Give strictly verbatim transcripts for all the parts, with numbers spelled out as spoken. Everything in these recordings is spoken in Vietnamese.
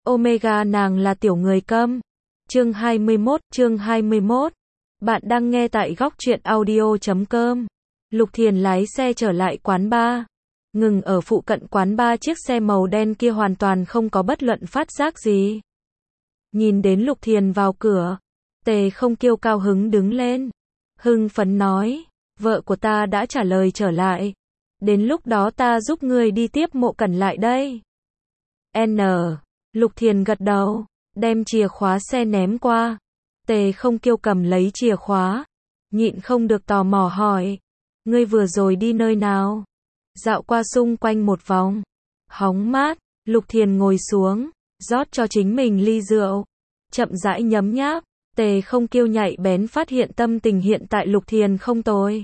Omega nàng là tiểu người câm. Chương hai mươi mốt, chương hai mươi mốt. Bạn đang nghe tại góc truyện audio chấm com. Lục Thiền lái xe trở lại quán bar. Ngừng ở phụ cận quán bar, chiếc xe màu đen kia hoàn toàn không có bất luận phát giác gì. Nhìn đến Lục Thiền vào cửa, Tề Không Kiêu cao hứng đứng lên. Hưng phấn nói, vợ của ta đã trả lời trở lại. Đến lúc đó ta giúp ngươi đi tiếp Mộ Cẩn lại đây. N. Lục Thiền gật đầu, đem chìa khóa xe ném qua. Tề Không Kiêu cầm lấy chìa khóa, nhịn không được tò mò hỏi, ngươi vừa rồi đi nơi nào? Dạo qua xung quanh một vòng. Hóng mát. Lục Thiền ngồi xuống, rót cho chính mình ly rượu, chậm rãi nhấm nháp. Tề Không Kiêu nhạy bén phát hiện tâm tình hiện tại Lục Thiền không tồi.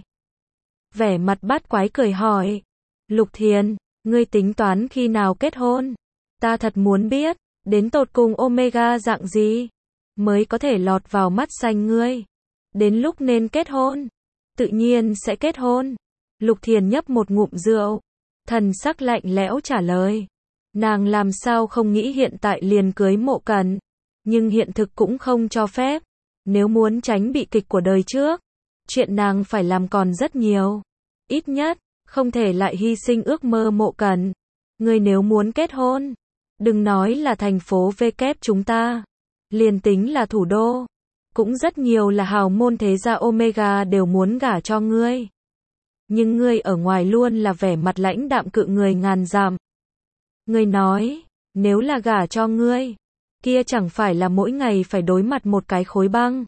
Vẻ mặt bắt quái cười hỏi, Lục Thiền, ngươi tính toán khi nào kết hôn? Ta thật muốn biết, đến tột cùng Omega dạng gì mới có thể lọt vào mắt xanh ngươi. Đến lúc nên kết hôn, tự nhiên sẽ kết hôn. Lục Thiền nhấp một ngụm rượu, thần sắc lạnh lẽo trả lời. Nàng làm sao không nghĩ hiện tại liền cưới Mộ Cẩn, nhưng hiện thực cũng không cho phép. Nếu muốn tránh bị kịch của đời trước, chuyện nàng phải làm còn rất nhiều. Ít nhất, không thể lại hy sinh ước mơ Mộ Cẩn. Ngươi nếu muốn kết hôn, đừng nói là thành phố V kép chúng ta, liền tính là thủ đô, cũng rất nhiều là hào môn thế gia Omega đều muốn gả cho ngươi. Nhưng ngươi ở ngoài luôn là vẻ mặt lãnh đạm cự người ngàn dặm. Ngươi nói, nếu là gả cho ngươi, kia chẳng phải là mỗi ngày phải đối mặt một cái khối băng.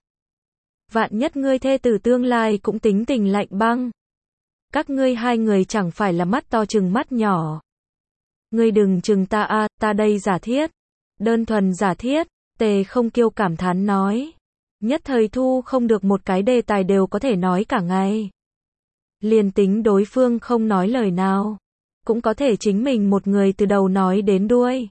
Vạn nhất ngươi thê tử tương lai cũng tính tình lạnh băng. Các ngươi hai người chẳng phải là mắt to chừng mắt nhỏ. Ngươi đừng chừng ta a, à, ta đây giả thiết. Đơn thuần giả thiết. Tề Không Kiêu cảm thán nói. Nhất thời thu không được một cái đề tài đều có thể nói cả ngày. Liền tính đối phương không nói lời nào, cũng có thể chính mình một người từ đầu nói đến đuôi.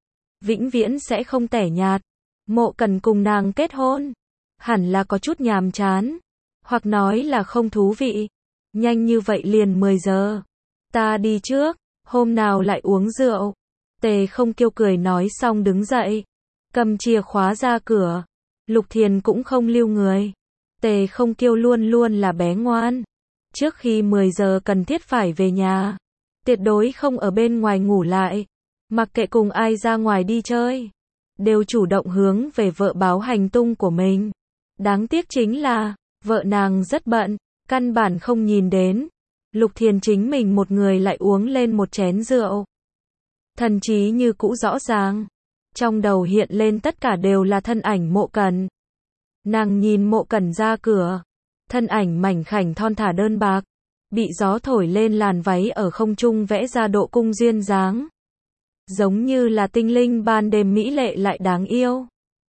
Vĩnh viễn sẽ không tẻ nhạt. Mộ Cẩn cùng nàng kết hôn, hẳn là có chút nhàm chán, hoặc nói là không thú vị. Nhanh như vậy liền mười giờ. Ta đi trước, hôm nào lại uống rượu. Tề Không Kiêu cười nói xong đứng dậy, cầm chìa khóa ra cửa. Lục Thiền cũng không lưu người. Tề Không Kiêu luôn luôn là bé ngoan. Trước khi mười giờ cần thiết phải về nhà, tuyệt đối không ở bên ngoài ngủ lại. Mặc kệ cùng ai ra ngoài đi chơi, đều chủ động hướng về vợ báo hành tung của mình. Đáng tiếc chính là, vợ nàng rất bận, căn bản không nhìn đến. Lục Thiền chính mình một người lại uống lên một chén rượu. Thần trí như cũ rõ ràng. Trong đầu hiện lên tất cả đều là thân ảnh Mộ Cẩn. Nàng nhìn Mộ Cẩn ra cửa. Thân ảnh mảnh khảnh thon thả đơn bạc, bị gió thổi lên làn váy ở không trung vẽ ra độ cung duyên dáng. Giống như là tinh linh ban đêm mỹ lệ lại đáng yêu.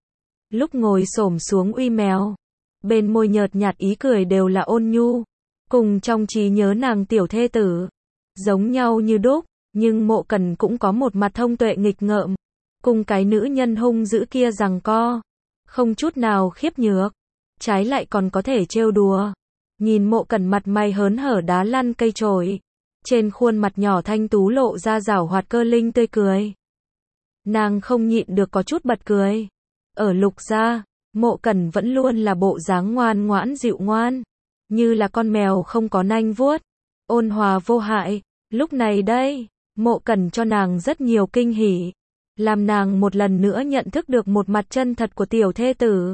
Lúc ngồi xổm xuống uy mèo, bên môi nhợt nhạt ý cười đều là ôn nhu, cùng trong trí nhớ nàng tiểu thê tử, giống nhau như đúc, nhưng Mộ Cẩn cũng có một mặt thông tuệ nghịch ngợm, cùng cái nữ nhân hung dữ kia giằng co, không chút nào khiếp nhược, trái lại còn có thể trêu đùa. Nhìn Mộ Cẩn mặt mày hớn hở đá lăn cây chổi, trên khuôn mặt nhỏ thanh tú lộ ra giảo hoạt cơ linh tươi cười. Nàng không nhịn được có chút bật cười. Ở Lục gia, Mộ Cẩn vẫn luôn là bộ dáng ngoan ngoãn dịu ngoan, như là con mèo không có nanh vuốt, ôn hòa vô hại. Lúc này đây, Mộ Cẩn cho nàng rất nhiều kinh hỉ, làm nàng một lần nữa nhận thức được một mặt chân thật của tiểu thê tử.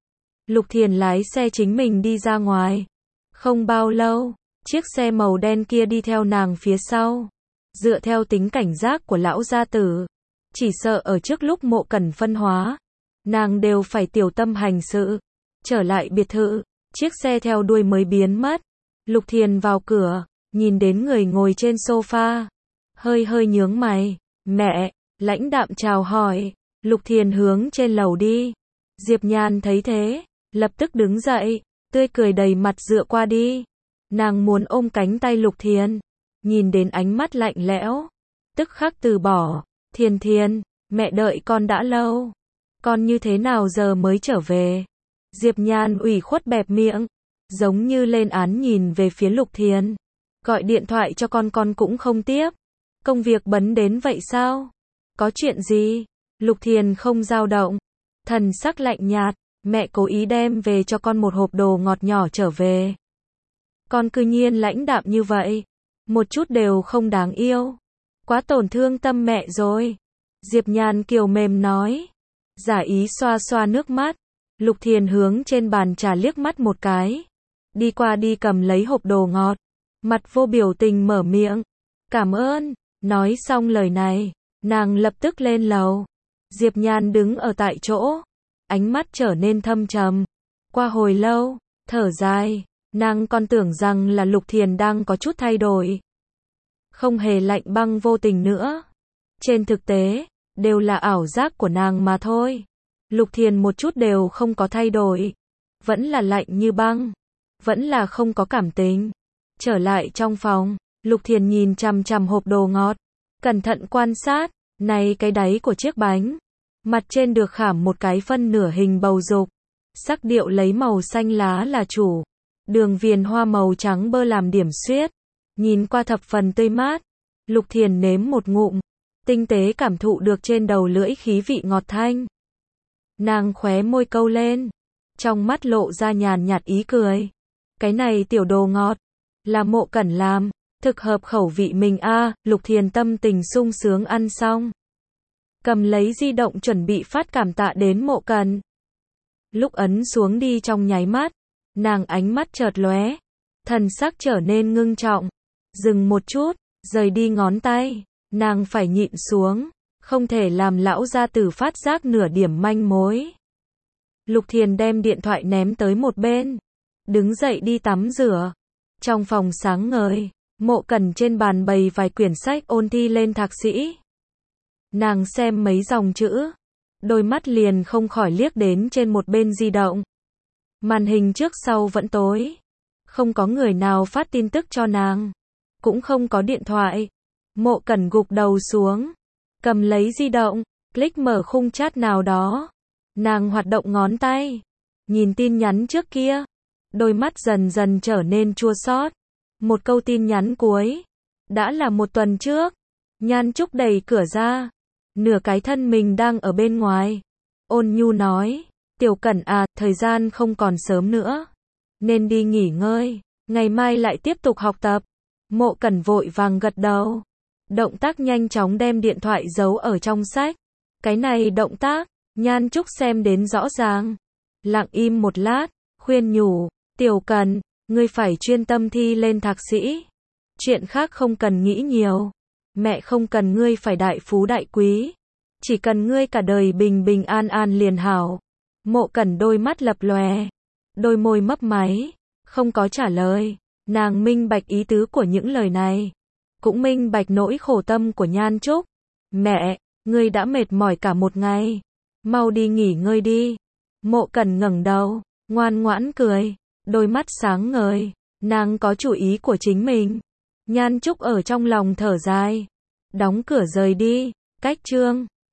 Lục Thiền lái xe chính mình đi ra ngoài. Không bao lâu, chiếc xe màu đen kia đi theo nàng phía sau. Dựa theo tính cảnh giác của lão gia tử, chỉ sợ ở trước lúc Mộ Cẩn phân hóa, nàng đều phải tiểu tâm hành sự. Trở lại biệt thự, chiếc xe theo đuôi mới biến mất. Lục Thiền vào cửa, nhìn đến người ngồi trên sofa, hơi hơi nhướng mày. Mẹ, lãnh đạm chào hỏi. Lục Thiền hướng trên lầu đi. Diệp Nhan thấy thế, lập tức đứng dậy, tươi cười đầy mặt dựa qua đi. Nàng muốn ôm cánh tay Lục Thiền, nhìn đến ánh mắt lạnh lẽo, tức khắc từ bỏ. Thiền Thiền, mẹ đợi con đã lâu, con như thế nào giờ mới trở về? Diệp Nhan ủy khuất bẹp miệng, giống như lên án nhìn về phía Lục Thiền. Gọi điện thoại cho con con cũng không tiếp. Công việc bấn đến vậy sao? Có chuyện gì? Lục Thiền không dao động, thần sắc lạnh nhạt, mẹ cố ý đem về cho con một hộp đồ ngọt nhỏ trở về. Con cư nhiên lãnh đạm như vậy, một chút đều không đáng yêu. Quá tổn thương tâm mẹ rồi. Diệp Nhan kiều mềm nói. Giả ý xoa xoa nước mắt. Lục Thiền hướng trên bàn trà liếc mắt một cái. Đi qua đi cầm lấy hộp đồ ngọt. Mặt vô biểu tình mở miệng. Cảm ơn. Nói xong lời này, nàng lập tức lên lầu. Diệp Nhan đứng ở tại chỗ. Ánh mắt trở nên thâm trầm. Qua hồi lâu, thở dài. Nàng còn tưởng rằng là Lục Thiền đang có chút thay đổi. Không hề lạnh băng vô tình nữa. Trên thực tế, đều là ảo giác của nàng mà thôi. Lục Thiền một chút đều không có thay đổi. Vẫn là lạnh như băng. Vẫn là không có cảm tình. Trở lại trong phòng, Lục Thiền nhìn chằm chằm hộp đồ ngọt. Cẩn thận quan sát, này cái đáy của chiếc bánh. Mặt trên được khảm một cái phân nửa hình bầu dục. Sắc điệu lấy màu xanh lá là chủ. Đường viền hoa màu trắng bơ làm điểm xuyết. Nhìn qua thập phần tươi mát. Lục Thiền nếm một ngụm. Tinh tế cảm thụ được trên đầu lưỡi khí vị ngọt thanh. Nàng khóe môi câu lên. Trong mắt lộ ra nhàn nhạt ý cười. Cái này tiểu đồ ngọt. Là Mộ Cẩn làm. Thực hợp khẩu vị mình a. À, Lục Thiền tâm tình sung sướng ăn xong. Cầm lấy di động chuẩn bị phát cảm tạ đến Mộ Cẩn. Lúc ấn xuống đi trong nháy mắt. Nàng ánh mắt chợt lóe. Thần sắc trở nên ngưng trọng. Dừng một chút. Rời đi ngón tay. Nàng phải nhịn xuống. Không thể làm lão gia tử phát giác nửa điểm manh mối. Lục Thiền đem điện thoại ném tới một bên. Đứng dậy đi tắm rửa. Trong phòng sáng ngời. Mộ Cẩn trên bàn bày vài quyển sách ôn thi lên thạc sĩ. Nàng xem mấy dòng chữ. Đôi mắt liền không khỏi liếc đến trên một bên di động. Màn hình trước sau vẫn tối. Không có người nào phát tin tức cho nàng. Cũng không có điện thoại. Mộ Cẩn gục đầu xuống. Cầm lấy di động. Click mở khung chat nào đó. Nàng hoạt động ngón tay. Nhìn tin nhắn trước kia. Đôi mắt dần dần trở nên chua xót. Một câu tin nhắn cuối. Đã là một tuần trước. Nhan Trúc đẩy cửa ra. Nửa cái thân mình đang ở bên ngoài. Ôn nhu nói. Tiểu Cẩn à, thời gian không còn sớm nữa. Nên đi nghỉ ngơi. Ngày mai lại tiếp tục học tập. Mộ Cẩn vội vàng gật đầu. Động tác nhanh chóng đem điện thoại giấu ở trong sách. Cái này động tác, Nhan Trúc xem đến rõ ràng. Lặng im một lát, khuyên nhủ. Tiểu Cẩn, ngươi phải chuyên tâm thi lên thạc sĩ. Chuyện khác không cần nghĩ nhiều. Mẹ không cần ngươi phải đại phú đại quý. Chỉ cần ngươi cả đời bình bình an an liền hảo. Mộ Cẩn đôi mắt lập lòe. Đôi môi mấp máy. Không có trả lời. Nàng minh bạch ý tứ của những lời này. Cũng minh bạch nỗi khổ tâm của Nhan Trúc. Mẹ, ngươi đã mệt mỏi cả một ngày. Mau đi nghỉ ngơi đi. Mộ Cẩn ngẩng đầu. Ngoan ngoãn cười. Đôi mắt sáng ngời. Nàng có chủ ý của chính mình. Nhan Trúc ở trong lòng thở dài. Đóng cửa rời đi. Cách chương